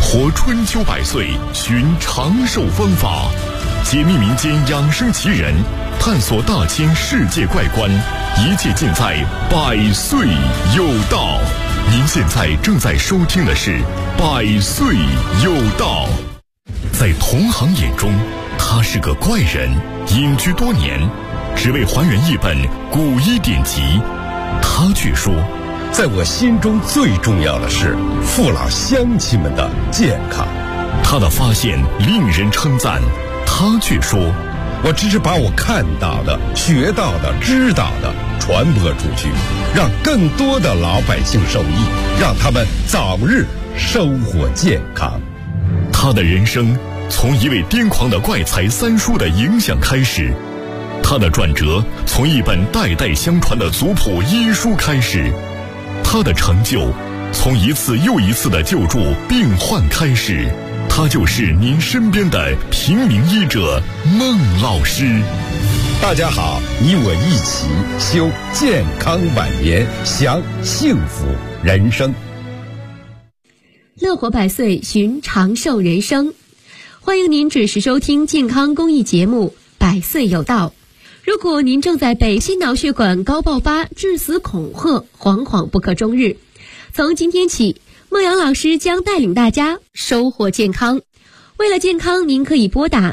活春秋百岁，寻长寿方法，解密民间养生奇人，探索大千世界怪观，一切尽在百岁有道。您现在正在收听的是百岁有道。在同行眼中，他是个怪人，隐居多年，只为还原一本古医典籍。他却说， 在我心中最重要的是父老乡亲们的健康。 他的发现令人称赞，他却说， 我只是把我看到的、学到的、知道的传播出去，让更多的老百姓受益，让他们早日生活健康。 他的人生从一位癫狂的怪才三叔的影响开始，他的转折从一本代代相传的族谱医书开始，他的成就从一次又一次的救助病患开始。他就是您身边的平民医者孟老师。 大家好，你我一起修健康晚年，享幸福人生。 乐活百岁，寻长寿人生。欢迎您准时收听健康公益节目《百岁有道》。如果您正在被心脑血管高爆发、致死恐吓，惶惶不可终日，从今天起，孟阳老师将带领大家收获健康。为了健康，您可以拨打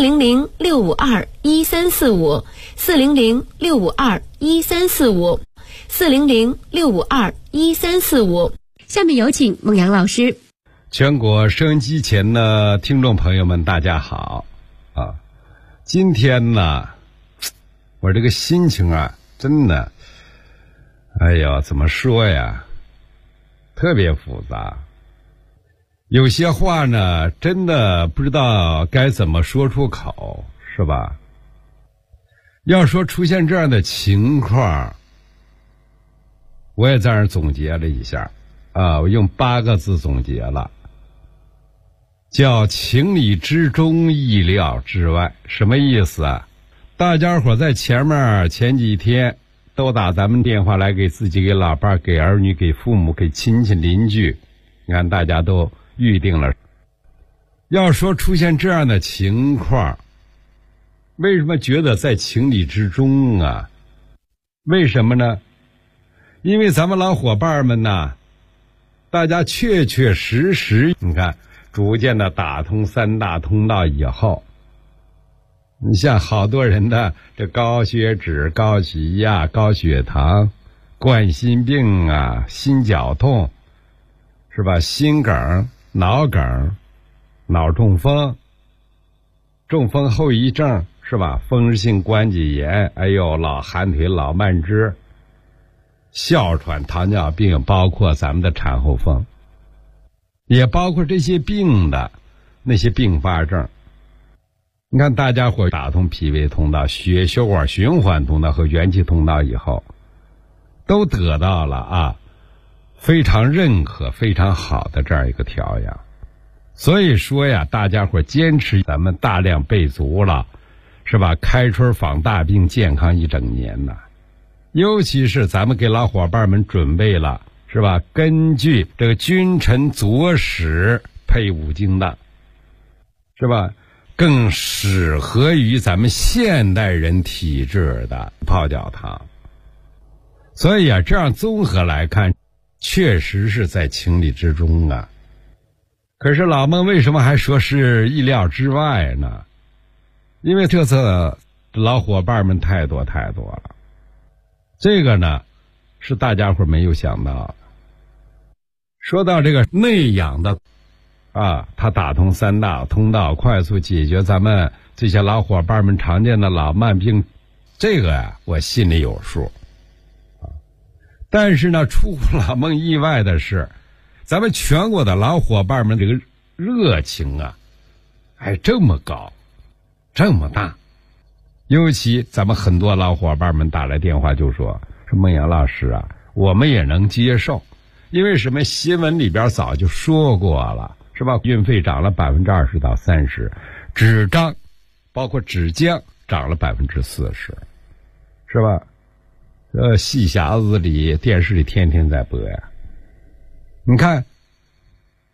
400-652-1345 400-652-1345 400-652-1345。下面有请孟阳老师。 全国收音机前的听众朋友们，大家好啊！今天呢，我这个心情啊，真的，哎呀，怎么说呀？特别复杂，有些话呢，真的不知道该怎么说出口，是吧？要说出现这样的情况，我也在这儿总结了一下啊，我用8个字总结了，叫情理之中，意料之外。什么意思啊？大家伙在前几天都打咱们电话来，给自己、给老伴、给儿女、给父母、给亲戚邻居，你看大家都预定了。要说出现这样的情况，为什么觉得在情理之中啊？为什么呢？因为咱们老伙伴们呐，大家确实，你看逐渐的打通3大通道以后，你像好多人的这高血脂、高血压、高血糖、冠心病啊、心绞痛，是吧？心梗、脑梗、脑中风、中风后遗症，是吧？风湿性关节炎，哎呦，老寒腿、老慢支、哮喘、糖尿病，包括咱们的产后风，也包括这些病的那些并发症。你看大家伙打通脾胃通道、血管循环通道和元气通道以后，都得到了啊非常认可、非常好的这样一个调养。所以说呀，大家伙坚持咱们大量备足了，是吧？开春访大病，健康一整年呐。尤其是咱们给老伙伴们准备了，是吧？根据这个君臣佐使配5经的，是吧？更适合于咱们现代人体质的泡脚汤。所以啊，这样综合来看，确实是在情理之中啊。可是老孟为什么还说是意料之外呢？因为这次老伙伴们太多了，这个呢是大家伙没有想到的。说到这个内养的啊，他打通3大通道，快速解决咱们这些老伙伴们常见的老慢病，这个呀，我心里有数啊。但是呢，出乎老孟意外的是，咱们全国的老伙伴们这个热情啊，还这么高，这么大。尤其咱们很多老伙伴们打来电话就说孟阳老师啊，我们也能接受，因为什么？新闻里边早就说过了，是吧？运费涨了20%到30%，纸张包括纸浆涨了40%，是吧？戏匣子里、电视里天天在播呀。你看，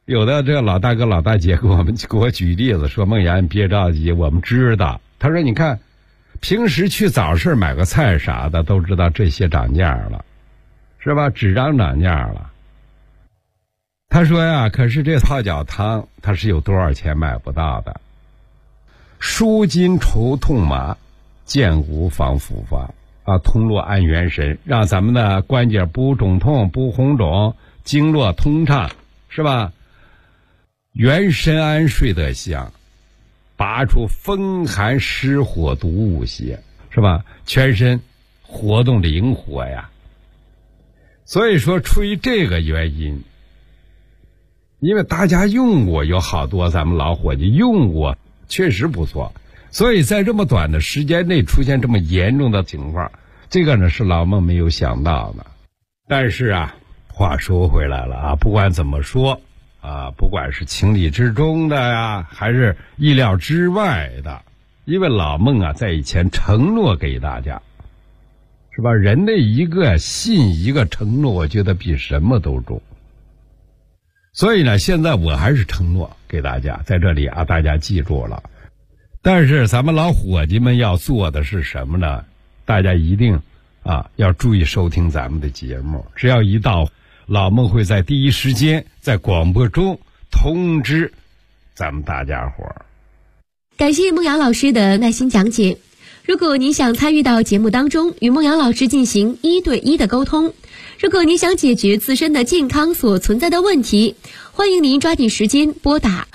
有的这老大哥老大姐给我举例子说，孟岩别着急，我们知道。他说你看平时去早市买个菜啥的都知道这些涨价了，是吧？纸张涨价了。他说呀，可是这泡脚汤它是有多少钱买不到的。舒筋除痛麻，健骨防复发啊，通络安元神，让咱们的关节不肿痛不红肿，经络通畅，是吧？元神安睡得香，拔出风寒湿火毒物邪，是吧？全身活动灵活呀。所以说出于这个原因，因为大家用过，有好多咱们老伙计用过，确实不错，所以在这么短的时间内出现这么严重的情况，这个呢是老孟没有想到的。但是啊，话说回来了啊，不管怎么说啊，不管是情理之中的呀，还是意料之外的，因为老孟啊在以前承诺给大家，是吧？人的一个信一个承诺，我觉得比什么都重。所以呢，现在我还是承诺给大家，在这里啊，大家记住了。但是咱们老伙计们要做的是什么呢？大家一定啊要注意收听咱们的节目，只要一到，老孟会在第一时间在广播中通知咱们大家伙儿。 感谢孟阳老师的耐心讲解。如果您想参与到节目当中，与孟阳老师进行1对1的沟通，如果您想解决自身的健康所存在的问题，欢迎您抓紧时间拨打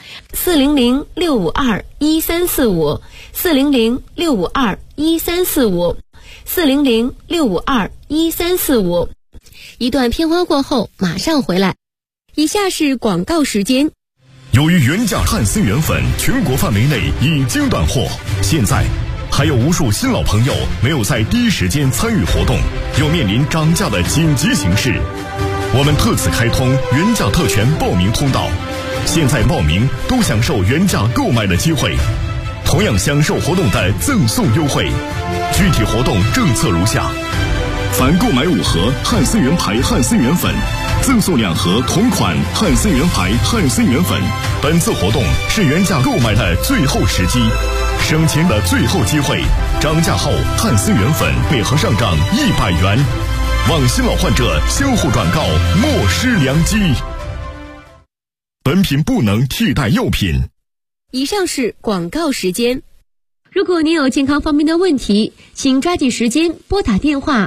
400-652-1345 400-652-1345 400-652-1345。一段片花过后马上回来。以下是广告时间。 由于原价汉森原粉全国范围内已经断货，现在还有无数新老朋友没有在第一时间参与活动，又面临涨价的紧急形势。我们特此开通原价特权报名通道，现在报名都享受原价购买的机会，同样享受活动的赠送优惠。具体活动政策如下：凡购买5盒汉森原牌汉森原粉，赠送2盒同款汉森原牌汉森原粉。本次活动是原价购买的最后时机，省钱的最后机会。涨价后汉森原粉每盒上涨100元，望新老患者相互转告，莫失良机。本品不能替代药品。 以上是广告时间。如果您有健康方面的问题，请抓紧时间拨打电话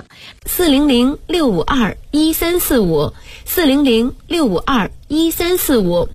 400-652-1345 400-652-1345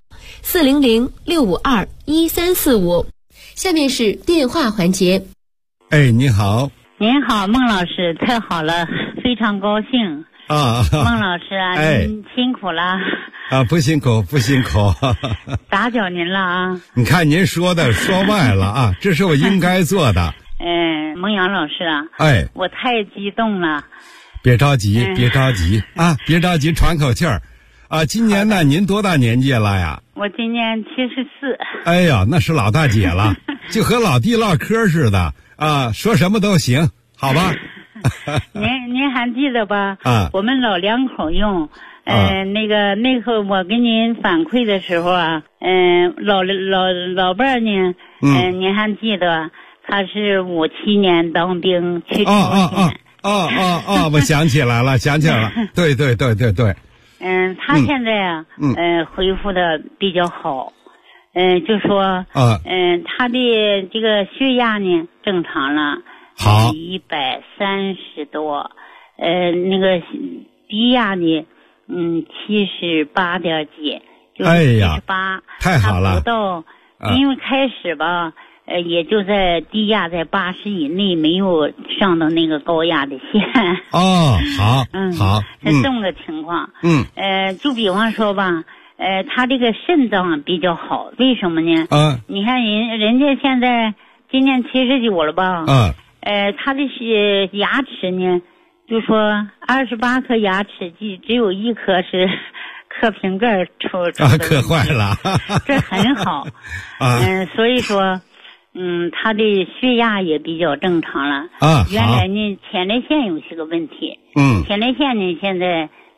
400-652-1345。下面是电话环节。 哎，你好。 您好，孟老师，太好了，非常高兴啊！ 孟老师啊， 哎， 您辛苦了啊！不辛苦，不辛苦， 打搅您了啊！ 你看您说的说外了啊，这是我应该做的。 孟阳老师啊， 哎， 我太激动了。 别着急，别着急啊，别着急，喘口气儿啊！今年呢，您多大年纪了呀？ 我今年74。 哎呀，那是老大姐了，就和老弟唠嗑似的啊，说什么都行，好吧？ 您还记得吧？ 啊， 我们老两口用，那个我给您反馈的时候啊，老伴儿呢，您还记得他是57年当兵去朝鲜。 我想起来了，对。 他现在啊，恢复的比较好，就说，他的这个血压呢正常了， 好 ，130多，那个低压呢，78点几，就是78， 太好了， 不到，因为开始吧。也就在低压在80以内，没有上到那个高压的线。 哦，好，好， 是这么个情况。就比方说吧，他这个肾脏比较好，为什么呢？你看人家现在今年79了吧？他的牙齿呢，就说28颗牙齿只有1颗是磕瓶盖出的， 磕坏了， 这很好。所以说。他的血压也比较正常了。原来呢，前列腺有些个问题。前列腺呢，现在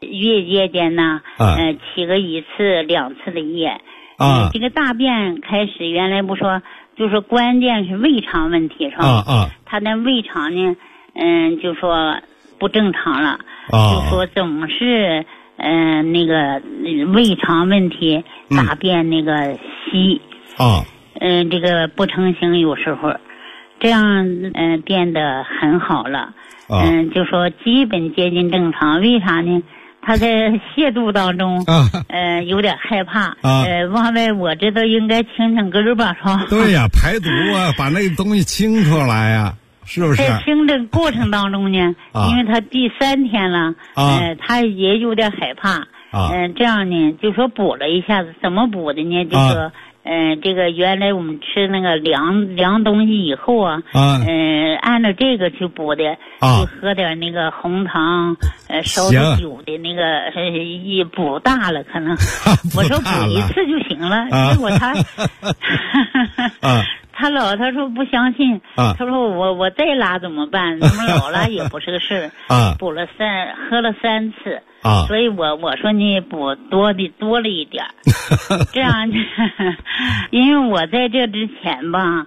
月夜间呢，起个1次2次的夜。这个大便开始原来不说，就说关键是胃肠问题是吧？他的胃肠呢，就说不正常了，就说总是那个胃肠问题，大便那个稀，这个不成形，有时候这样变得很好了，就说基本接近正常。为啥呢？他在泻肚当中，有点害怕，往外我知道应该清清根儿吧，是吧？ 对呀，排毒啊，把那个东西清出来呀，是不是？ 在清的过程当中呢，因为他第3天了，他也有点害怕，这样呢，就说补了一下子，怎么补的呢？就说。这个原来我们吃那个凉东西以后啊，按照这个去补的，就喝点那个红糖，烧的酒的那个，一补大了可能，我说补1次就行了，结果他，他说不相信，他说我再拉怎么办？那么老拉也不是个事儿，喝了3次。所以我说你补多了一点这样因为我在这之前吧，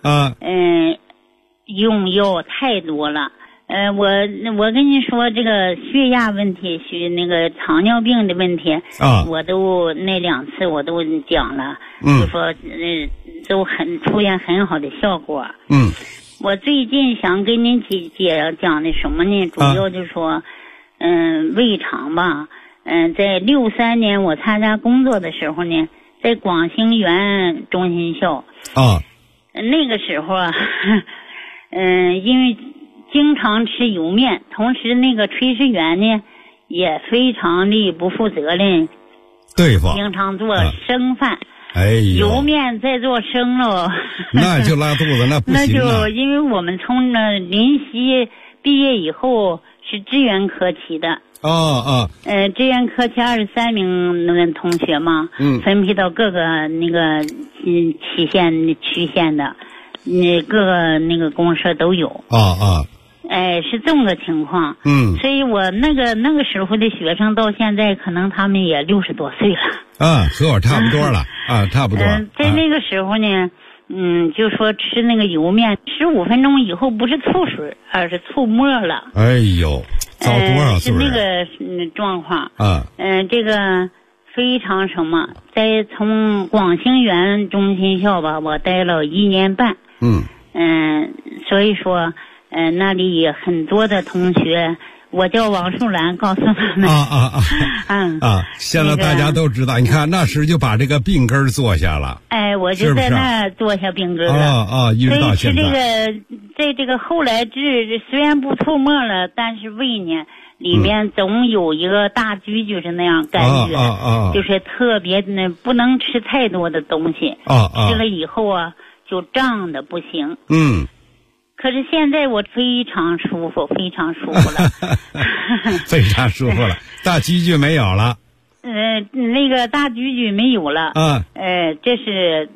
用药太多了，我跟你说这个血压问题，那个糖尿病的问题，我都那2次我都讲了，就说都出现很好的效果。我最近想跟您讲的什么呢？主要就是说。胃肠吧，在63年我参加工作的时候呢，在广兴园中心校，那个时候啊，因为经常吃油面，同时那个炊事员呢也非常的不负责任， 对付， 经常做生饭。油面再做生了， 那就拉肚子，那不行。 那就因为我们从临溪毕业以后。是支援科期的支援科期23名那个同学嘛，分配到各个那个区县的，各个那个公社都有是这么个情况。所以我那个时候的学生到现在可能他们也60多岁了和我差不多了差不多。 在那个时候呢。就说吃那个油面15分钟以后不是醋水，而是醋沫了。 哎呦，糟多少岁？ 是那个状况。这个非常什么，在从广兴园中心校吧，我待了1年半。所以说，那里也很多的同学。我叫王树兰，告诉他们现在大家都知道，你看那时就把这个病根做下了。 我就在那做下病根了。 一直到现在。 所以在这个后来治，虽然不吐沫了，但是胃呢里面总有一个大拘就是那样感觉，就是特别不能吃太多的东西。吃了以后啊，就胀的不行。可是现在我非常舒服，非常舒服了。 非常舒服了，大积聚没有了。 那个大积聚没有了。这是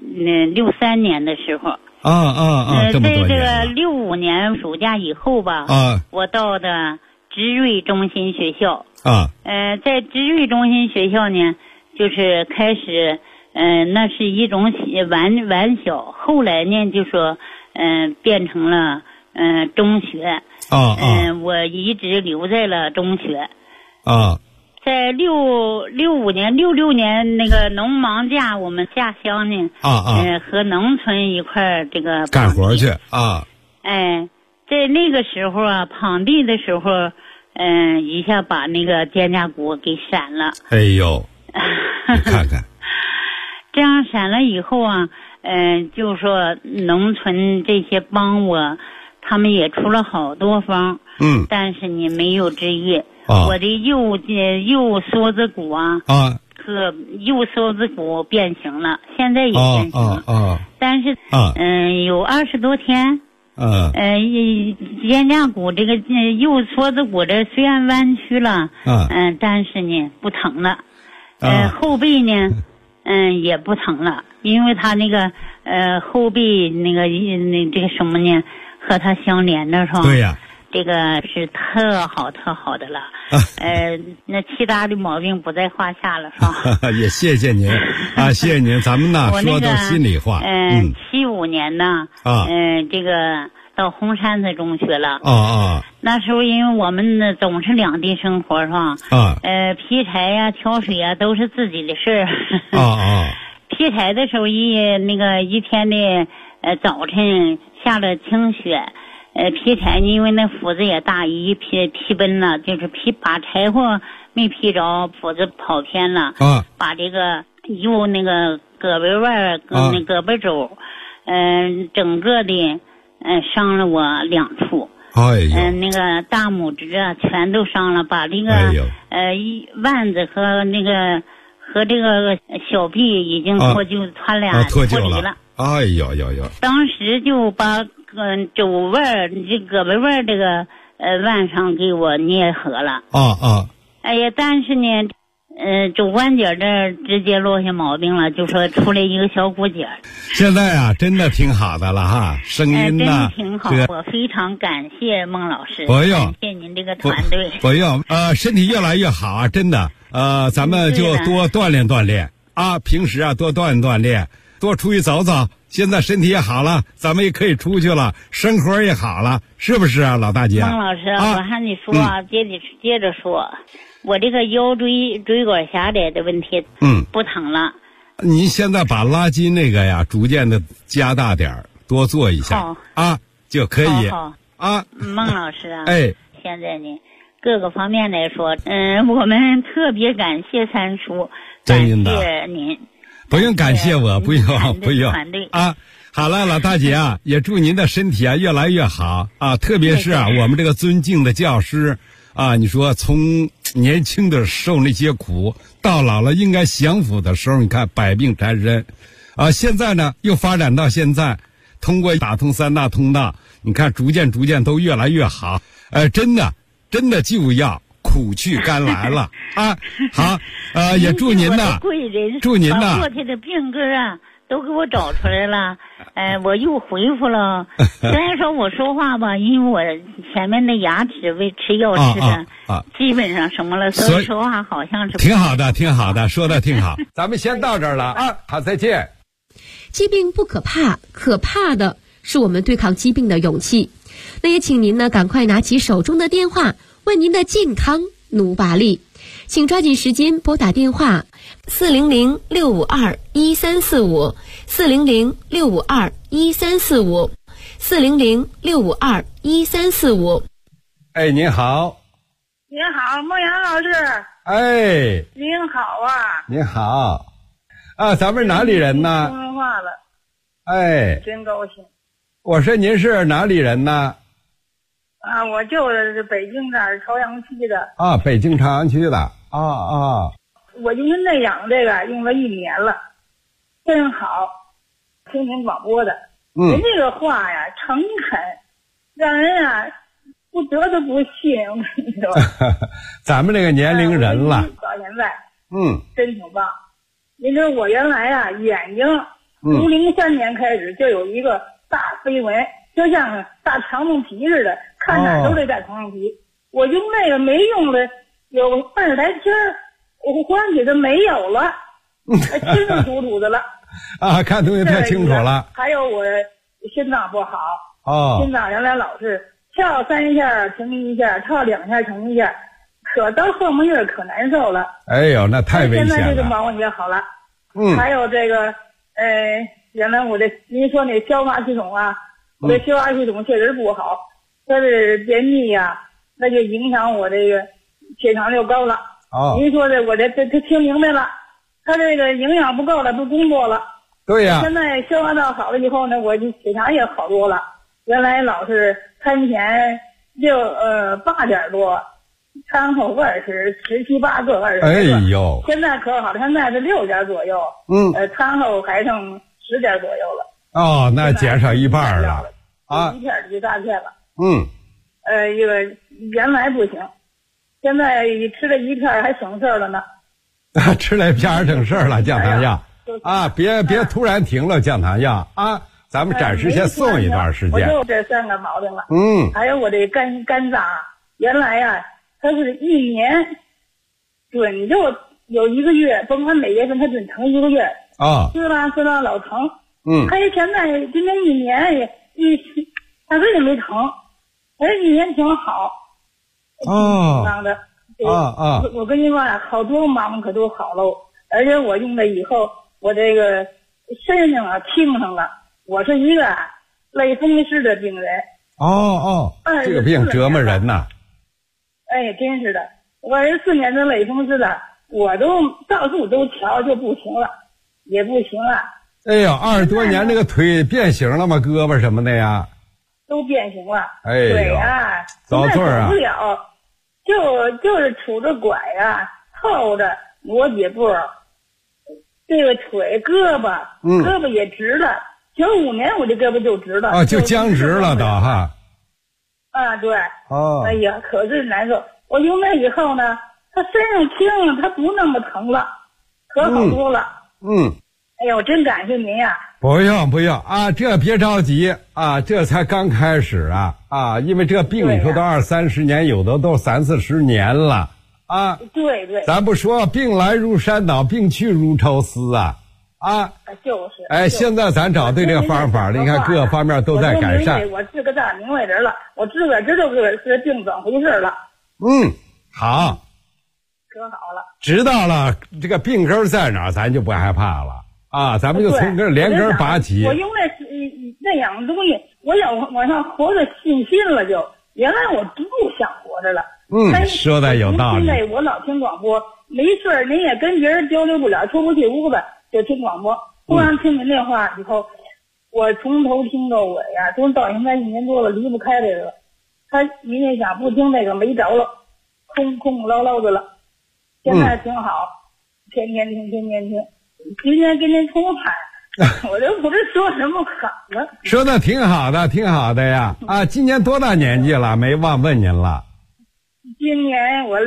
63年的时候。 这么多年了。 在这个65年暑假以后吧。我到的知瑞中心学校。在知瑞中心学校呢，就是开始，那是一种玩笑，后来呢就说。变成了中学。我一直留在了中学。在66年那个农忙假，我们下乡呢，和农村一块儿这个干活去在那个时候啊，滂地的时候，一下把那个肩胛骨给闪了。 哎呦，你看看， 这样闪了以后啊。就说农村这些帮我，他们也出了好多方，但是你没有治愈。我的右梭子骨和右梭子骨变形了，现在也变形了。但是有20多天。肩胛骨这个右梭子骨这虽然弯曲了，但是呢不疼了。后背呢。也不疼了，因为他那个后背那个这个什么呢，和他相连的是吧？ 对呀。 这个是特好的了。那其他的毛病不在话下了，是吧？ 也谢谢您啊，谢谢您。咱们呢说都心里话。 75年呢，这个到红山子中学了。那时候因为我们呢总是两地生活，是吧？劈柴呀、挑水呀都是自己的事儿。劈柴的时候一天的早晨下了清雪，劈柴因为那斧子也大，一劈奔了，就是把柴火没劈着，斧子跑偏了，把这个右那个胳膊腕跟那胳膊肘，整个的伤了我2处。那个大拇指啊全都伤了，把这个腕子和这个小臂已经脱离了。 哎呦！ 当时就把肘腕这胳膊腕这个腕上给我捏合了。哎呀，但是呢，肘关节这直接落下毛病了，就说出来一个小骨节。 现在啊，真的挺好的了哈，声音呢， 真的挺好。我非常感谢孟老师， 不用， 感谢您这个团队。 不用，身体越来越好啊，真的。咱们就多锻炼啊，平时啊多锻炼，多出去走走。现在身体也好了，咱们也可以出去了，生活也好了，是不是啊，老大姐？ 孟老师，我喊你说接着说，我这个腰椎管狭窄的问题，不疼了。 您现在把拉筋那个呀，逐渐的加大点，多做一下就可以。 孟老师啊，现在呢，各个方面来说，我们特别感谢三叔，感谢您。 不用感谢我，不用啊！ 好了，老大姐啊，也祝您的身体啊越来越好啊！特别是啊，我们这个尊敬的教师啊，你说从年轻的受那些苦，到老了应该享福的时候，你看百病缠身啊！现在呢又发展到现在，通过打通3大通道，你看逐渐都越来越好。真的就要苦去甘来了啊！好，也祝您呢，祝您呢， 过去的病根啊都给我找出来了，我又恢复了。虽然说我说话吧，因为我前面的牙齿为吃药吃的，基本上什么了，所以说话好像是挺好的，说的挺好。咱们先到这儿了啊，好，再见。 疾病不可怕，可怕的是我们对抗疾病的勇气。那也请您呢赶快拿起手中的电话，为您的健康努把力。请抓紧时间拨打电话400-652-1345 400-652-1345 400-652-1345。 您好。 您好，孟阳老师。您好啊。 您好。咱们哪里人呢？ 说上话了。真高兴。 我说您是哪里人呢？ 我就是北京这儿朝阳区的。 北京朝阳区的。 我就是内养这个用了1年了，真好，听您广播的。您这个话呀诚恳，让人啊不得都不信，我跟你说。 咱们这个年龄人了， 到现在，真挺棒。您知道我原来啊眼睛从03年开始就有一个大飞蚊，就像大长虫皮似的，看哪都得大长虫皮。我用那个没用了有20来天，我忽然觉得没有了，清清楚楚的了。 看东西太清楚了。 还有我心脏不好，心脏原来老是跳3下停1下，跳2下停1下，可到后半夜可难受了。 哎呦，那太危险了。 现在这个毛病也好了。还有这个原来您说那消化系统啊，我的消化系统确实不好，它是便秘呀，那就影响我这个血糖就高了。您说的我这听明白了，他这个营养不够了，不工作了。 对呀。 现在消化道好了以后呢，我血糖也好多了。原来老是餐前就8点多，餐后20，17、8个20。 哎呦！ 现在可好了，现在是6点左右。餐后还剩10点左右了。 那减少1半了。 一片就大片了。这个原来不行，现在吃了1片还省事儿了呢。 吃了1片还省事儿了，降糖药。别突然停了降糖药啊！ 咱们暂时先送一段时间。 我就这3个毛病了。还有我这肝脏，原来呀，它是1年准就有1个月，甭管每月份它准疼1个月啊，是吧老疼。还有现在今年1年大概也没疼，而1年挺好。我跟你说呀，好多忙可都好喽，而且我用了以后，我这个身上听上了。我是一个类风湿的病人。 这个病折磨人呐。 哎，真是的，我24年的类风湿的，我都到处都瞧就不行了，也不行了。 哎呦，20多年那个腿变形了吗？胳膊什么的呀？ 都变形了。 哎呦， 腿啊， 遭罪啊！ 走不了，就是杵着拐啊，靠着挪解步，这个腿胳膊也直了。95年我这胳膊就直了。 就僵直了都哈。 对。哎呀，可是难受。我用那以后呢，他身上轻，他不那么疼了，可好多了。哎呦，真感谢您呀！ 不用啊，这别着急啊，这才刚开始啊，因为这病你说都20-30年，有的都30-40年了啊。 对。 咱不说病来如山倒，病去如抽丝啊。 就是。 哎，现在咱找对这个方法了，你看各方面都在改善。 我是个大明白人了，我知道这病怎么回事了。 好。 可好了。 知道了，这个病根在哪儿，咱就不害怕了啊！咱们就从连根拔起。 我用那样东西，我要往上活着信心了就。原来我不想活着了。 说的有道理。 现在我老听广播，没事您也跟别人交流不了，出不去屋子就听广播。突然听您这话以后，我从头听到尾呀，都到现在1年多了，离不开这个。您也想不听那个没着了，空落落的了。现在挺好，天天听。今天跟您通话，我都不知说什么好了。 说的挺好的呀！今年多大年纪了？没忘问您了。 今年我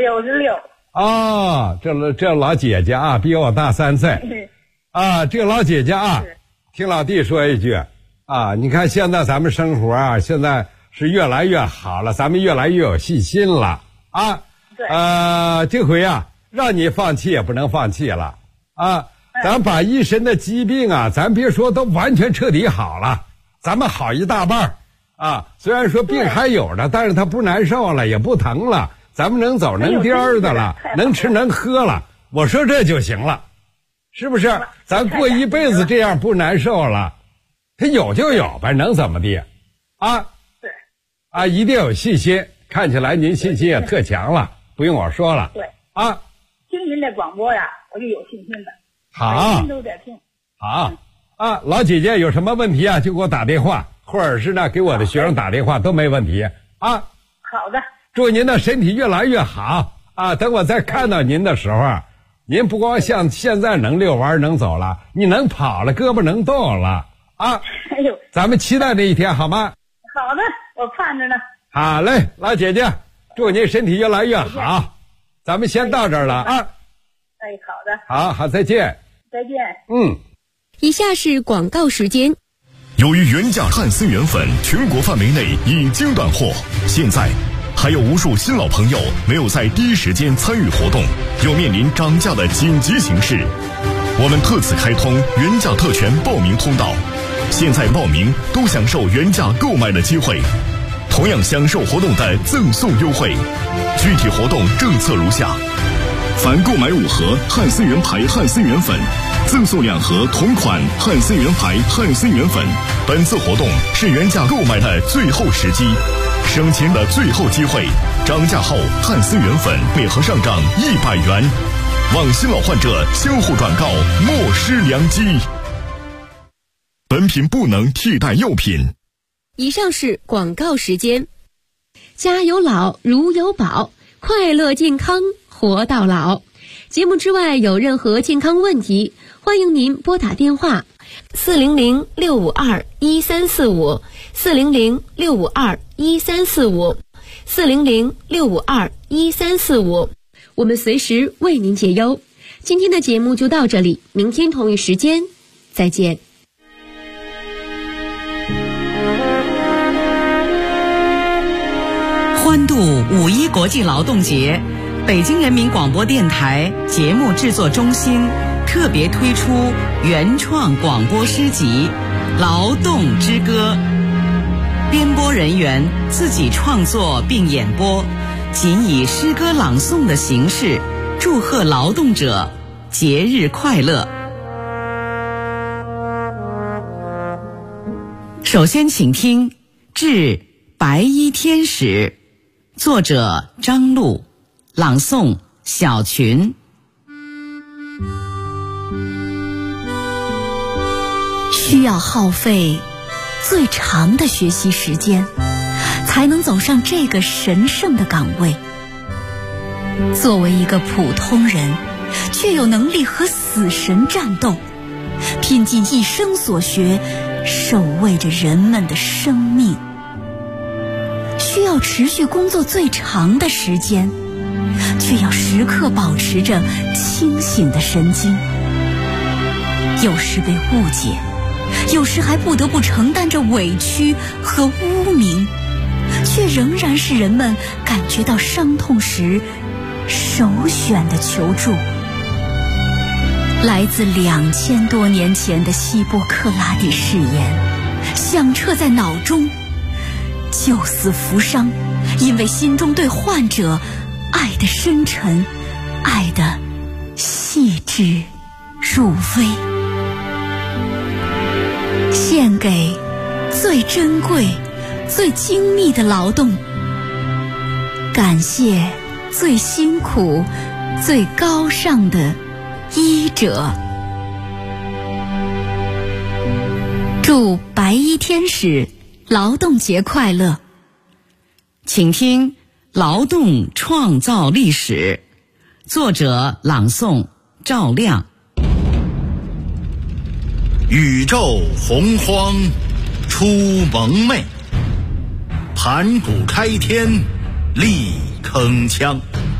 66。 这老姐姐啊，比我大3岁。这个老姐姐啊，听老弟说一句你看现在咱们生活现在是越来越好了，咱们越来越有信心了对。 这回让你放弃也不能放弃了咱把一身的疾病咱别说都完全彻底好了，咱们好一大半虽然说病还有着，但是它不难受了，也不疼了，咱们能走能颠的了，能吃能喝了，我说这就行了，是不是？咱过一辈子这样不难受了，它有就有呗，能怎么的对。 一定有信心，看起来您信心也特强了，不用我说了。 对。听您这广播呀，我就有信心的。 好。 每天都在听。 好。老姐姐有什么问题就给我打电话，或者是呢给我的学生打电话都没问题好的。 祝您的身体越来越好等我再看到您的时候，您不光像现在能遛弯能走了，你能跑了，胳膊能动了哎呦， 咱们期待这一天好吗？ 好的，我盼着呢。 好嘞，老姐姐，祝您身体越来越好。咱们先到这儿了好的。 好，再见。 再见。 以下是广告时间。 由于原价汉森原粉全国范围内已经断货，现在还有无数新老朋友没有在第一时间参与活动，又面临涨价的紧急形势。我们特此开通原价特权报名通道，现在报名都享受原价购买的机会，同样享受活动的赠送优惠。具体活动政策如下：凡购买5盒汉森原牌汉森原粉，赠送2盒同款汉森原牌汉森原粉。本次活动是原价购买的最后时机，省钱的最后机会。涨价后汉森原粉每盒上涨100元，望新老患者相互转告，莫失良机。本品不能替代药品。 以上是广告时间。家有老如有宝，快乐健康活到老。节目之外有任何健康问题，欢迎您拨打电话400-652-1345 400-652-1345 400-652-1345，我们随时为您解忧。今天的节目就到这里，明天同一时间再见。 欢度5·1国际劳动节，北京人民广播电台节目制作中心特别推出原创广播诗集《劳动之歌》，编播人员自己创作并演播，仅以诗歌朗诵的形式祝贺劳动者节日快乐。首先请听《致白衣天使》，作者张璐，朗诵小群。 需要耗费最长的学习时间，才能走上这个神圣的岗位。作为一个普通人，却有能力和死神战斗，拼尽一生所学，守卫着人们的生命。需要持续工作最长的时间，却要时刻保持着清醒的神经。有时被误解，有时还不得不承担着委屈和污名，却仍然是人们感觉到伤痛时首选的求助。来自2000多年前的希波克拉底誓言响彻在脑中，救死扶伤，因为心中对患者爱的深沉，爱的细致入微。献给最珍贵、最精密的劳动，感谢最辛苦、最高尚的医者。祝白衣天使劳动节快乐！ 请听《劳动创造历史》，作者朗诵赵亮。 宇宙洪荒出蒙昧，盘古开天立铿锵。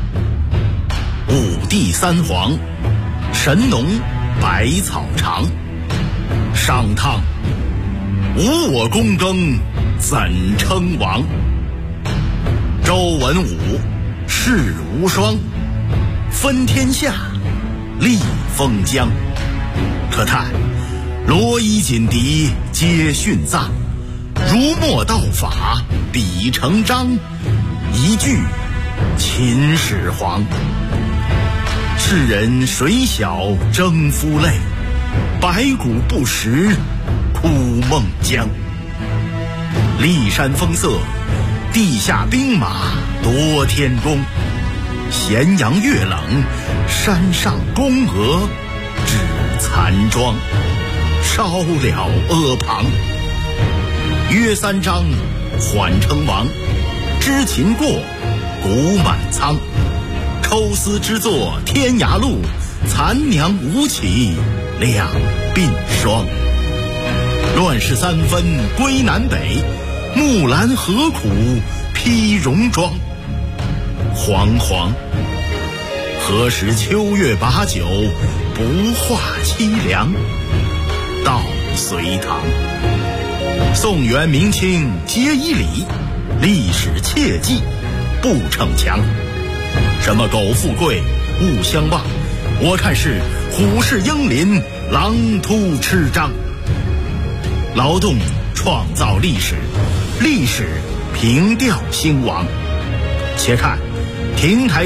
五帝三皇，神农百草长。商汤无我躬耕，怎称王？周文武世无双，分天下立封疆。可叹罗衣锦笛皆殉葬，儒墨道法比成章。一句秦始皇。世人谁晓征夫泪，白骨不食苦梦姜。骊山风色，地下兵马夺天工。咸阳月冷，山上宫娥指残妆。烧了阿房，约三章，缓称王。知秦过，古满仓。抽丝之作天涯路，残娘无起两鬓霜。乱世三分归南北，木兰何苦披戎装？惶惶，何时秋月把酒，不化凄凉？到隋唐，宋元明清皆以礼，历史切记不逞强。什么苟富贵勿相忘，我看是虎视鹰林，狼突吃张。劳动创造历史，历史凭吊兴亡。且看亭台